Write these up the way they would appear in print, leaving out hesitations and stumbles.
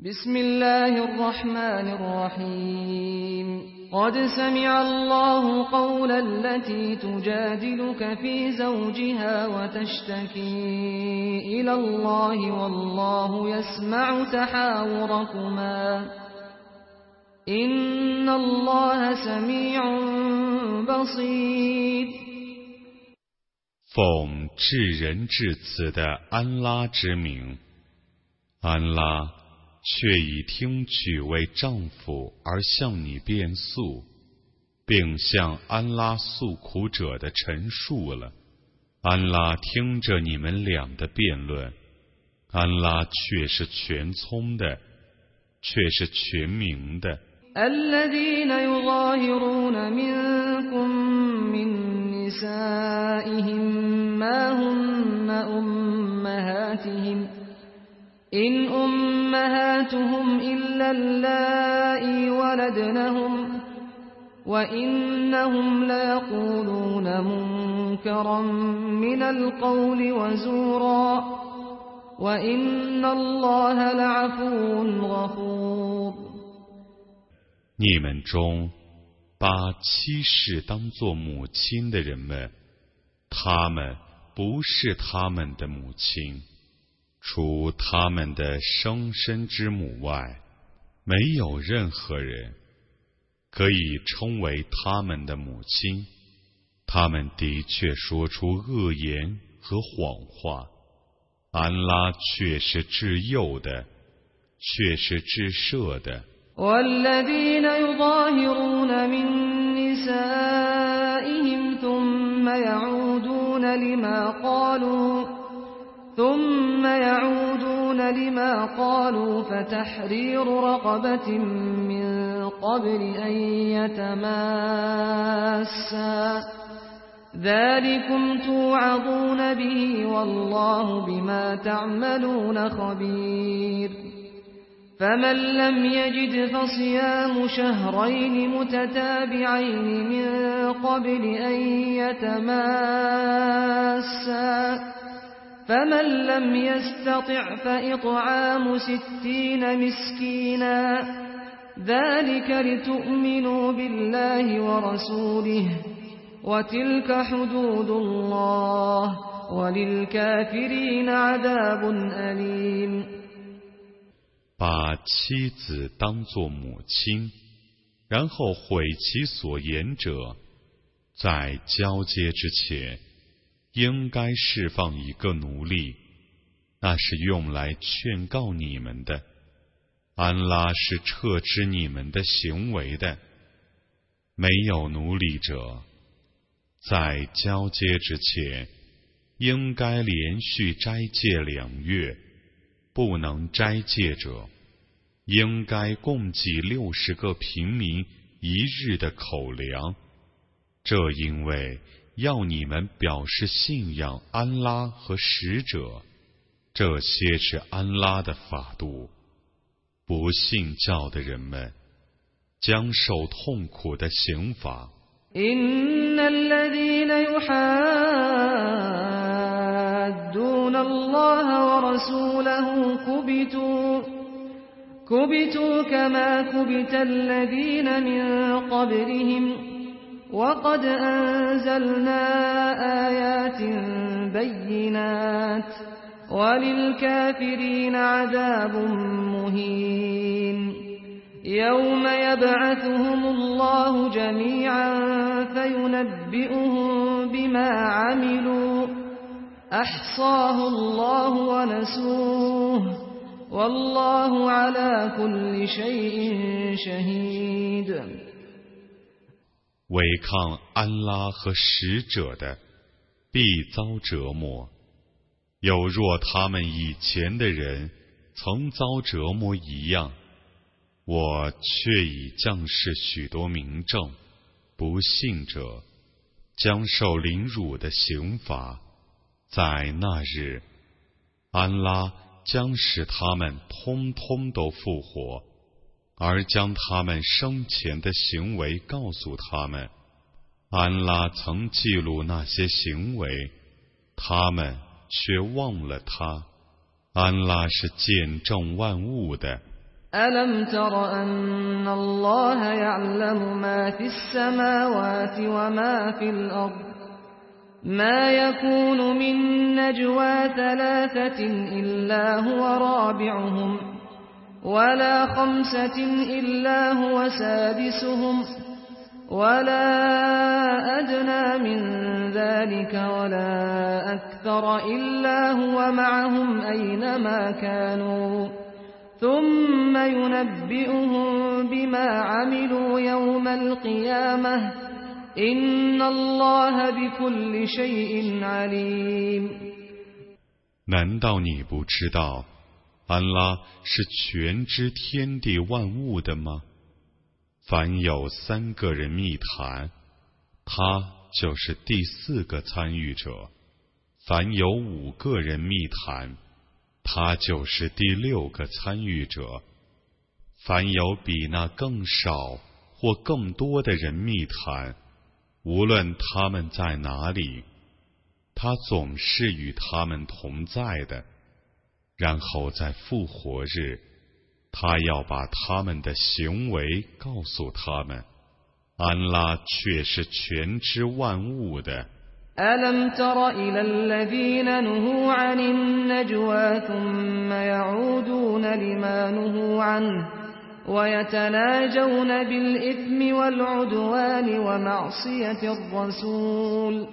بسم الله الرحمن الرحيم قد سمع الله قول التي تجادلك في زوجها وتشتكي إلى الله والله يسمع تحاوركما إن الله سميع بصير 奉至仁至慈的安拉之名，安拉却已听取为丈夫而向你辩诉，并向安拉诉苦者的陈述了。安拉听着你们俩的辩论，安拉却是全聪的，却是全明的。 الذين يظاهرون منكم من نسائهم ما هن أمهاتهم إن أمهاتهم إلا اللائي ولدنهم وإنهم ليقولون منكرا من القول وزورا وإن الله لعفو غفور 你们中把妻室当作母亲的人们，他们不是他们的母亲，除他们的生身之母外，没有任何人可以称为他们的母亲。他们的确说出恶言和谎话，安拉却是至幼的，却是至赦的。 والذين يظاهرون من نسائهم ثم يعودون لما قالوا فتحرير رقبة من قبل أن يتماسا ذلكم توعظون به والله بما تعملون خبير فمن لم يجد فصيام شهرين متتابعين من قبل أن يتماسا فمن لم يستطع فإطعام 60 مسكينا ذلك لتؤمنوا بالله ورسوله وتلك حدود الله وللكافرين عذاب أليم 把妻子当作母亲，然后毁其所言者，在交接之前，应该释放一个奴隶，那是用来劝告你们的。安拉是撤知你们的行为的。没有奴隶者，在交接之前，应该连续斋戒2月。不能斋戒者，应该供给60个平民1日的口粮。这因为要你们表示信仰安拉和使者，这些是安拉的法度。不信教的人们将受痛苦的刑罚。 إن الذين يحادون الله ورسوله كبتوا كما كبت الذين من قبلهم وقد أنزلنا آيات بينات وللكافرين عذاب مهين يوم يبعثهم الله جميعا فينبئهم بما عملوا أحصاه الله ونسوه والله على كل شيء شهيد 违抗安拉和使者的，必遭折磨，有若他们以前的人曾遭折磨一样。我却已降示许多明证，不信者将受凌辱的刑罚。在那日，安拉将使他们通通都复活，而将他们生前的行为告诉他们。安拉曾记录那些行为，他们却忘了他。安拉是见证万物的， ألم تر أن الله يعلم ما في السماوات وما في الأرض ما يكون من نجوى ثلاثة إلا هو رابعهم ولا خمسة إلا هو سادسهم ولا أدنى من ذلك ولا أكثر إلا هو معهم أينما كانوا ثم ينبئهم بما عملوا يوم القيامة إن الله بكل شيء عليم。 难道你不知道，安拉是全知天地万物的吗？凡有3个人密谈，他就是第4个参与者；凡有5个人密谈，他就是第6个参与者；凡有比那更少或更多的人密谈，无论他们在哪里，他总是与他们同在的。然后在复活日，他要把他们的行为告诉他们，安拉却是全知万物的。 ألم تر إلى الذين نهوا عن النجوى ثم يعودون لما نهوا عنه ويتناجون بالإثم والعدوان ومعصية الرسول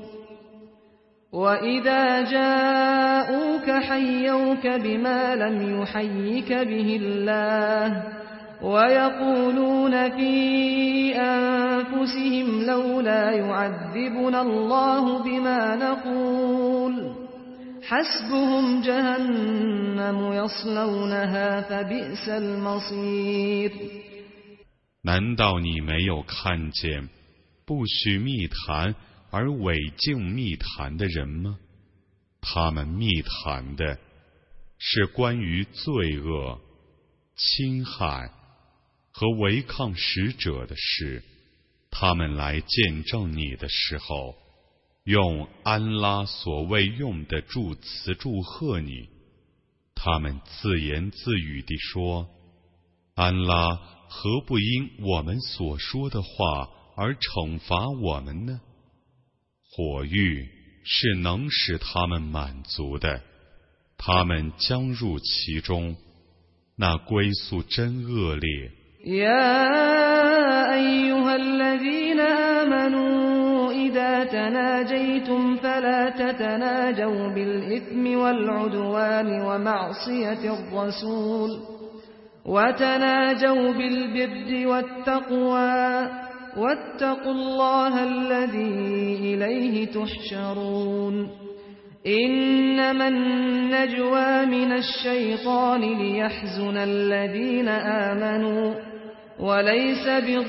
وإذا جاءوك حيوك بما لم يحيك به الله ويقولون في أنفسهم لولا يعذبنا الله بما نقول حسبهم جهنم يصلونها فبئس المصير。 难道你没有看见不许密谈而违禁密谈的人吗？他们密谈的是关于罪恶、侵害和违抗使者的事。他们来见证你的时候，用安拉所谓用的祝词祝贺你。他们自言自语地说，安拉何不因我们所说的话而惩罚我们呢？火狱是能使他们满足的，他们将入其中，那归宿真恶劣。 يا أيها الذين آمنوا إذا تناجيتم فلا تتناجوا بالإثم والعدوان ومعصية الرسول وتناجوا بالبر والتقوى واتقوا الله الذي إليه تحشرون إنما النجوى من الشيطان ليحزن الذين آمنوا وليس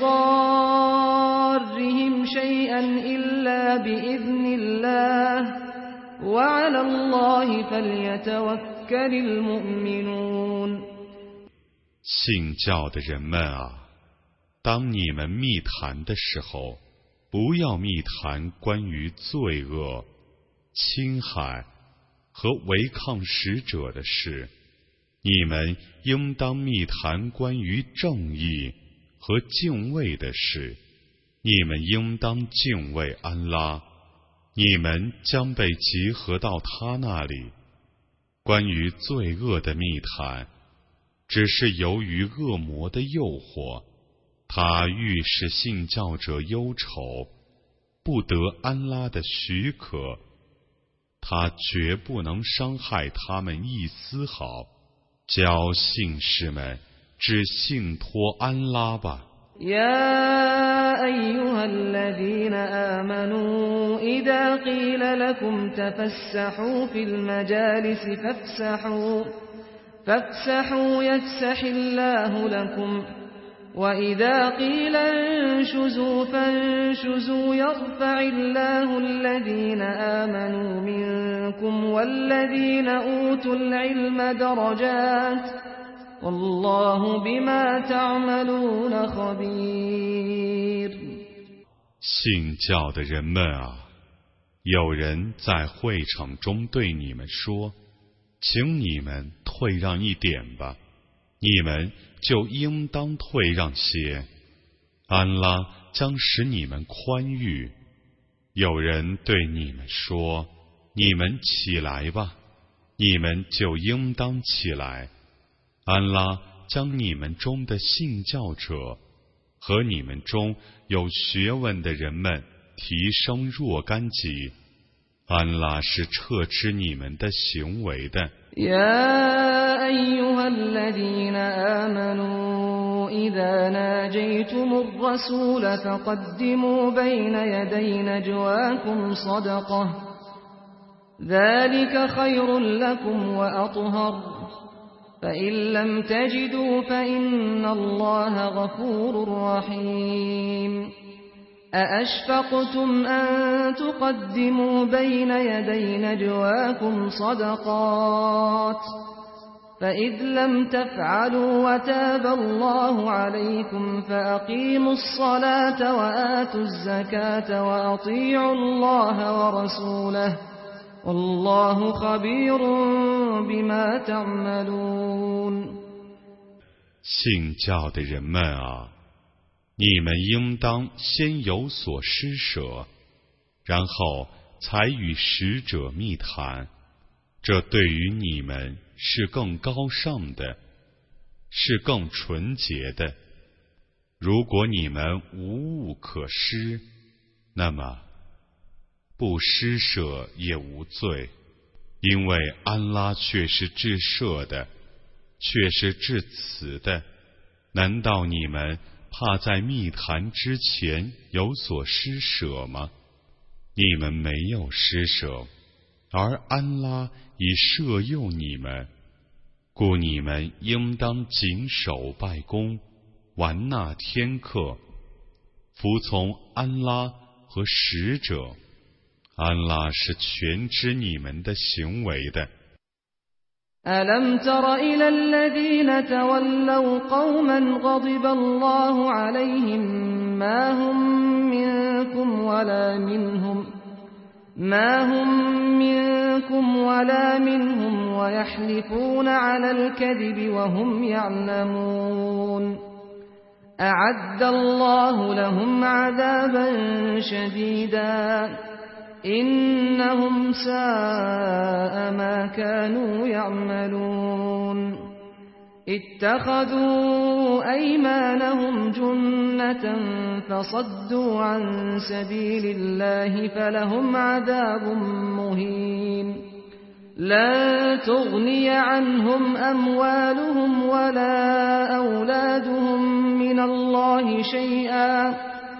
بضارهم شيئا إلا بإذن الله وعلى الله فليتوكل المؤمنون。 信教的人们啊，当你们密谈的时候，不要密谈关于罪恶、侵害和违抗使者的事，你们应当密谈关于正义和敬畏的事。你们应当敬畏安拉，你们将被集合到他那里。关于罪恶的密谈，只是由于恶魔的诱惑，他欲使信教者忧愁，不得安拉的许可，他绝不能伤害他们一丝毫。教信士们只信托安拉吧。 يا أيها الذين آمنوا إذا قيل لكم تفسحوا في المجالس فافسحوا يفسح الله لكم وإذا قيل انشزوا فانشزوا يرفع الله الذين آمنوا منكم والذين أوتوا العلم درجات والله بما تعملون خبير。 信教的人们啊，有人在会场中对你们说，请你们退让一点吧， 你们就应当退让些，安拉将使你们宽裕。有人对你们说，你们起来吧，你们就应当起来。安拉将你们中的信教者和你们中有学问的人们提升若干级，安拉是撤知你们的行为的。 يا أيها الذين آمنوا إذا ناجيتم الرسول فقدموا بين يدي نجواكم صدقة ذلك خير لكم وأطهر فإن لم تجدوا فإن الله غفور رحيم أأشفقتم أن تقدموا بين يدي نجواكم صدقات فإذ لم تفعلوا وتاب الله عليكم فأقيموا الصلاة وآتوا الزكاة وأطيعوا الله ورسوله والله خبير بما تعملون 信教的人们啊，你们应当先有所施舍，然后才与使者密谈，这对于你们是更高尚的，是更纯洁的。如果你们无物可施，那么不施舍也无罪，因为安拉却是至赦的，却是至慈的。难道你们怕在密谈之前有所施舍吗？你们没有施舍，而安拉已赦宥你们，故你们应当谨守拜功，完纳天课，服从安拉和使者。安拉是全知你们的行为的。 ألم تر إلى الذين تولوا قوما غضب الله عليهم ما هم منكم ولا منهم ويحلفون على الكذب وهم يعلمون أعد الله لهم عذابا شديدا إنهم ساء ما كانوا يعملون اتخذوا أيمانهم جنة فصدوا عن سبيل الله فلهم عذاب مهين لن تغني عنهم أموالهم ولا أولادهم من الله شيئا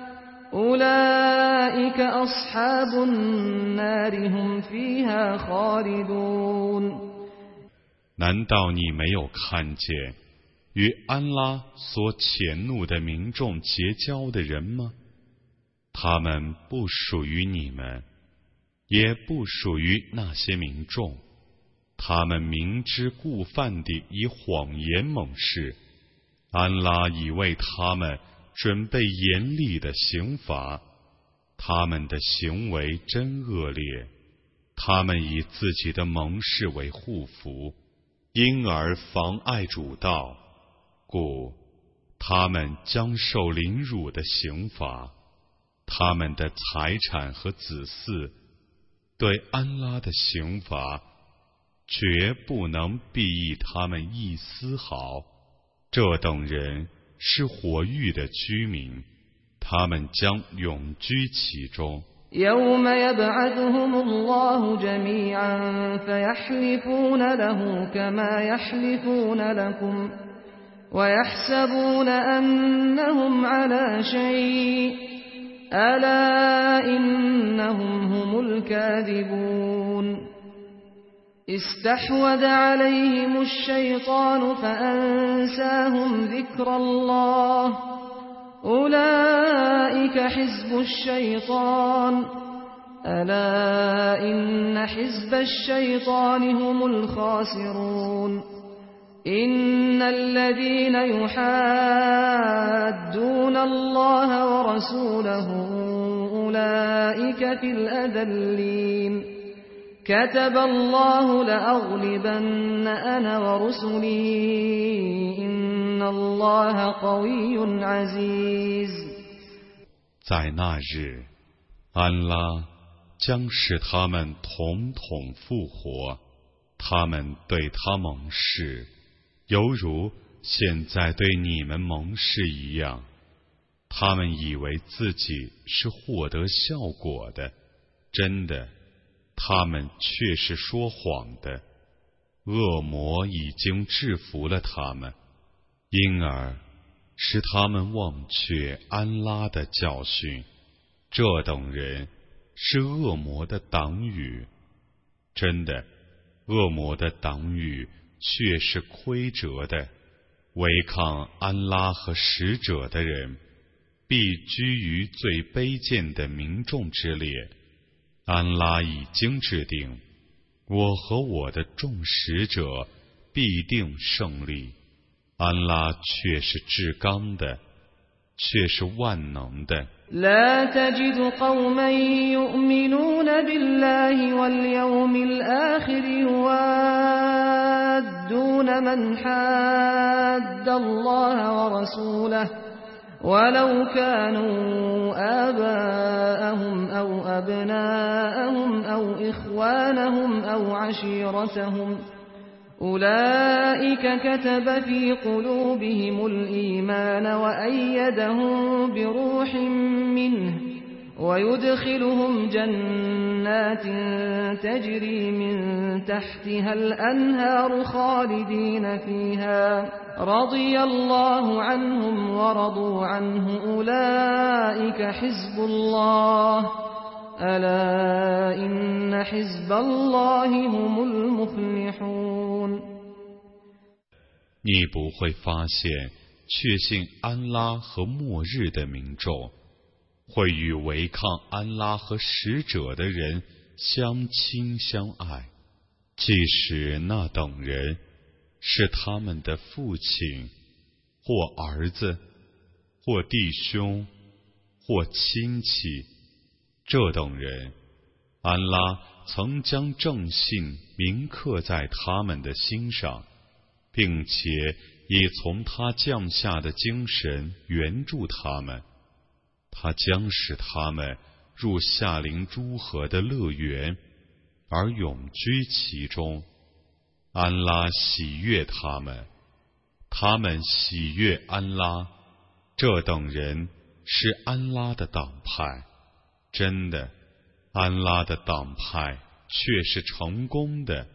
أولئك أصحاب النار هم فيها خالدون 难道你没有看见与安拉所谴怒的民众结交的人吗？他们不属于你们，也不属于那些民众。他们明知故犯地以谎言猛誓，安拉已为他们准备严厉的刑罚，他们的行为真恶劣，他们以自己的盟誓为护符，因而妨碍主道，故他们将受凌辱的刑罚。他们的财产和子嗣对安拉的刑罚绝不能裨益他们一丝毫。这等人是火狱的居民，他们将永居其中。 يوم يبعثهم الله جميعا فيحلفون له كما يحلفون لكم ويحسبون أنهم على شيء ألا إنهم هم الكاذبون استحوذ عليهم الشيطان فأنساهم ذكر الله أولئك حزب الشيطان ألا إن حزب الشيطان هم الخاسرون إن الذين يحادون الله ورسوله أولئك في الأذلين كتب الله لأغلبن أنا ورسلي إن الله قوي عزيز。 在那日，安拉将使他们统统复活，他们对他盟誓，犹如现在对你们盟誓一样。他们以为自己是获得效果的，真的，他们却是说谎的。恶魔已经制服了他们，因而使他们忘却安拉的教训。这等人是恶魔的党羽，真的，恶魔的党羽却是亏折的。违抗安拉和使者的人，必居于最卑贱的民众之列。安拉已经制定，我和我的众使者必定胜利。安拉却是至刚的，却是万能的。 لا تجد قوما يؤمنون بالله واليوم الآخر يوادون من حاد الله ورسوله ولو كانوا آباءهم أو أبناءهم أو إخوانهم أو عشيرتهم أولئك كتب في قلوبهم الإيمان وأيدهم بروح منه ويدخلهم جنات تجري من تحتها الأنهار خالدين فيها رضي الله عنهم ورضوا عنه أولئك حزب الله ألا إن حزب الله هم المفلحون。 你不会发现确信安拉和末日的民众会与违抗安拉和使者的人相亲相爱，即使那等人是他们的父亲或儿子或弟兄或亲戚。这等人，安拉曾将正信铭刻在他们的心上，并且已从他降下的精神援助他们。他将使他们入夏灵诸河的乐园，而永居其中。安拉喜悦他们，他们喜悦安拉。这等人是安拉的党派，真的，安拉的党派却是成功的。